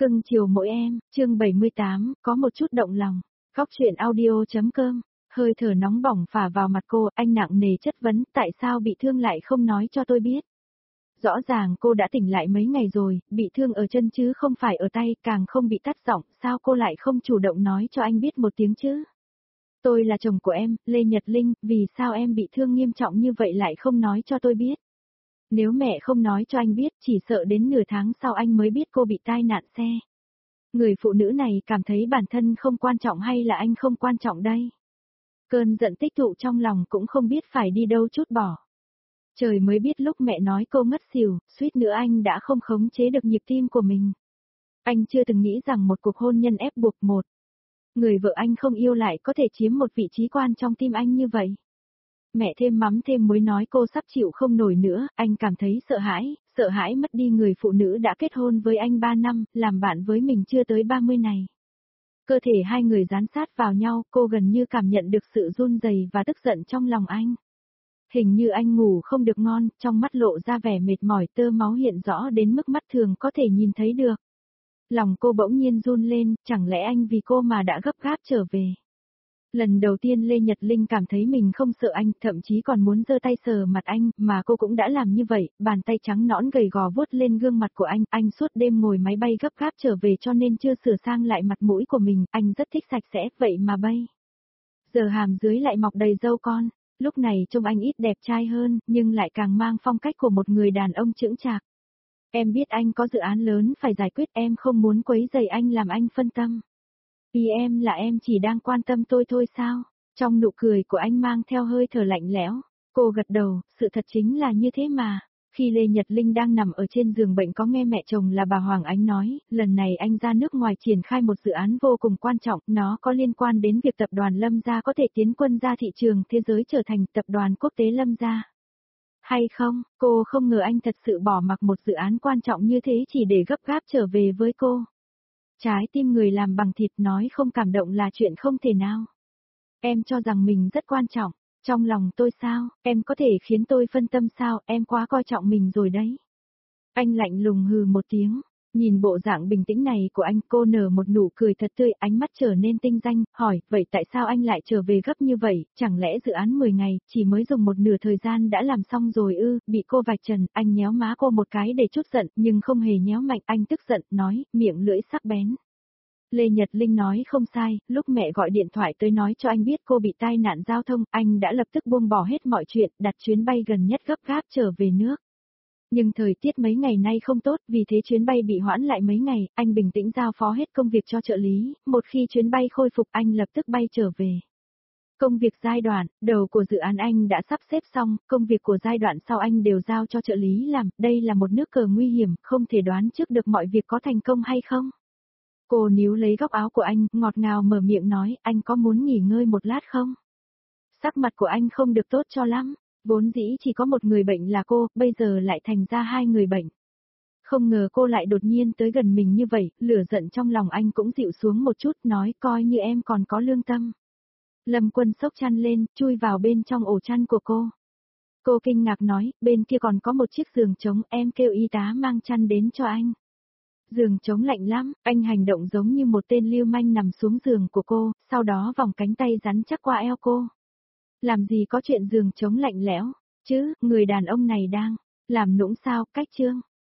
Cưng chiều mỗi em, chương 78, có một chút động lòng. Góc truyện audio.com, hơi thở nóng bỏng phả vào mặt cô, anh nặng nề chất vấn, tại sao bị thương lại không nói cho tôi biết. Rõ ràng cô đã tỉnh lại mấy ngày rồi, bị thương ở chân chứ không phải ở tay, càng không bị tắt giọng, sao cô lại không chủ động nói cho anh biết một tiếng chứ? Tôi là chồng của em, Lê Nhật Linh, vì sao em bị thương nghiêm trọng như vậy lại không nói cho tôi biết? Nếu mẹ không nói cho anh biết, chỉ sợ đến nửa tháng sau anh mới biết cô bị tai nạn xe. Người phụ nữ này cảm thấy bản thân không quan trọng hay là anh không quan trọng đây? Cơn giận tích tụ trong lòng cũng không biết phải đi đâu trút bỏ. Trời mới biết lúc mẹ nói cô ngất xỉu, suýt nữa anh đã không khống chế được nhịp tim của mình. Anh chưa từng nghĩ rằng một cuộc hôn nhân ép buộc một người vợ anh không yêu lại có thể chiếm một vị trí quan trong tim anh như vậy. Mẹ thêm mắm thêm muối nói cô sắp chịu không nổi nữa, anh cảm thấy sợ hãi mất đi người phụ nữ đã kết hôn với anh 3 năm, làm bạn với mình chưa tới 30 này. Cơ thể hai người dán sát vào nhau, cô gần như cảm nhận được sự run rẩy và tức giận trong lòng anh. Hình như anh ngủ không được ngon, trong mắt lộ ra vẻ mệt mỏi, tơ máu hiện rõ đến mức mắt thường có thể nhìn thấy được. Lòng cô bỗng nhiên run lên, chẳng lẽ anh vì cô mà đã gấp gáp trở về. Lần đầu tiên Lê Nhật Linh cảm thấy mình không sợ anh, thậm chí còn muốn giơ tay sờ mặt anh, mà cô cũng đã làm như vậy, bàn tay trắng nõn gầy gò vuốt lên gương mặt của anh suốt đêm ngồi máy bay gấp gáp trở về cho nên chưa sửa sang lại mặt mũi của mình, anh rất thích sạch sẽ, vậy mà bây giờ hàm dưới lại mọc đầy râu con, lúc này trông anh ít đẹp trai hơn, nhưng lại càng mang phong cách của một người đàn ông chững chạc. Em biết anh có dự án lớn phải giải quyết, em không muốn quấy rầy anh làm anh phân tâm. Ý em là em chỉ đang quan tâm tôi thôi sao? Trong nụ cười của anh mang theo hơi thở lạnh lẽo. Cô gật đầu, sự thật chính là như thế mà. Khi Lê Nhật Linh đang nằm ở trên giường bệnh có nghe mẹ chồng là bà Hoàng Ánh nói, lần này anh ra nước ngoài triển khai một dự án vô cùng quan trọng, nó có liên quan đến việc tập đoàn Lâm Gia có thể tiến quân ra thị trường thế giới trở thành tập đoàn quốc tế Lâm Gia. Hay không, cô không ngờ anh thật sự bỏ mặc một dự án quan trọng như thế chỉ để gấp gáp trở về với cô. Trái tim người làm bằng thịt nói không cảm động là chuyện không thể nào. Em cho rằng mình rất quan trọng, trong lòng tôi sao, em có thể khiến tôi phân tâm sao, em quá coi trọng mình rồi đấy. Anh lạnh lùng hừ một tiếng, nhìn bộ dạng bình tĩnh này của anh, cô nở một nụ cười thật tươi, ánh mắt trở nên tinh danh, hỏi, vậy tại sao anh lại trở về gấp như vậy, chẳng lẽ dự án 10 ngày, chỉ mới dùng một nửa thời gian đã làm xong rồi ư, bị cô vạch trần, anh nhéo má cô một cái để chút giận, nhưng không hề nhéo mạnh, anh tức giận, nói, miệng lưỡi sắc bén. Lê Nhật Linh nói không sai, lúc mẹ gọi điện thoại tới nói cho anh biết cô bị tai nạn giao thông, anh đã lập tức buông bỏ hết mọi chuyện, đặt chuyến bay gần nhất gấp gáp trở về nước. Nhưng thời tiết mấy ngày nay không tốt, vì thế chuyến bay bị hoãn lại mấy ngày, anh bình tĩnh giao phó hết công việc cho trợ lý, một khi chuyến bay khôi phục anh lập tức bay trở về. Công việc giai đoạn đầu của dự án anh đã sắp xếp xong, công việc của giai đoạn sau anh đều giao cho trợ lý làm, đây là một nước cờ nguy hiểm, không thể đoán trước được mọi việc có thành công hay không. Cô níu lấy góc áo của anh, ngọt ngào mở miệng nói, anh có muốn nghỉ ngơi một lát không? Sắc mặt của anh không được tốt cho lắm, vốn dĩ chỉ có một người bệnh là cô, bây giờ lại thành ra hai người bệnh. Không ngờ cô lại đột nhiên tới gần mình như vậy, lửa giận trong lòng anh cũng dịu xuống một chút, nói coi như em còn có lương tâm. Lâm Quân xốc chăn lên, chui vào bên trong ổ chăn của cô. Cô kinh ngạc nói, bên kia còn có một chiếc giường trống, em kêu y tá mang chăn đến cho anh. Giường trống lạnh lắm, anh hành động giống như một tên lưu manh nằm xuống giường của cô, sau đó vòng cánh tay rắn chắc qua eo cô. Làm gì có chuyện giường trống lạnh lẽo, chứ, người đàn ông này đang làm nũng sao, cách chương.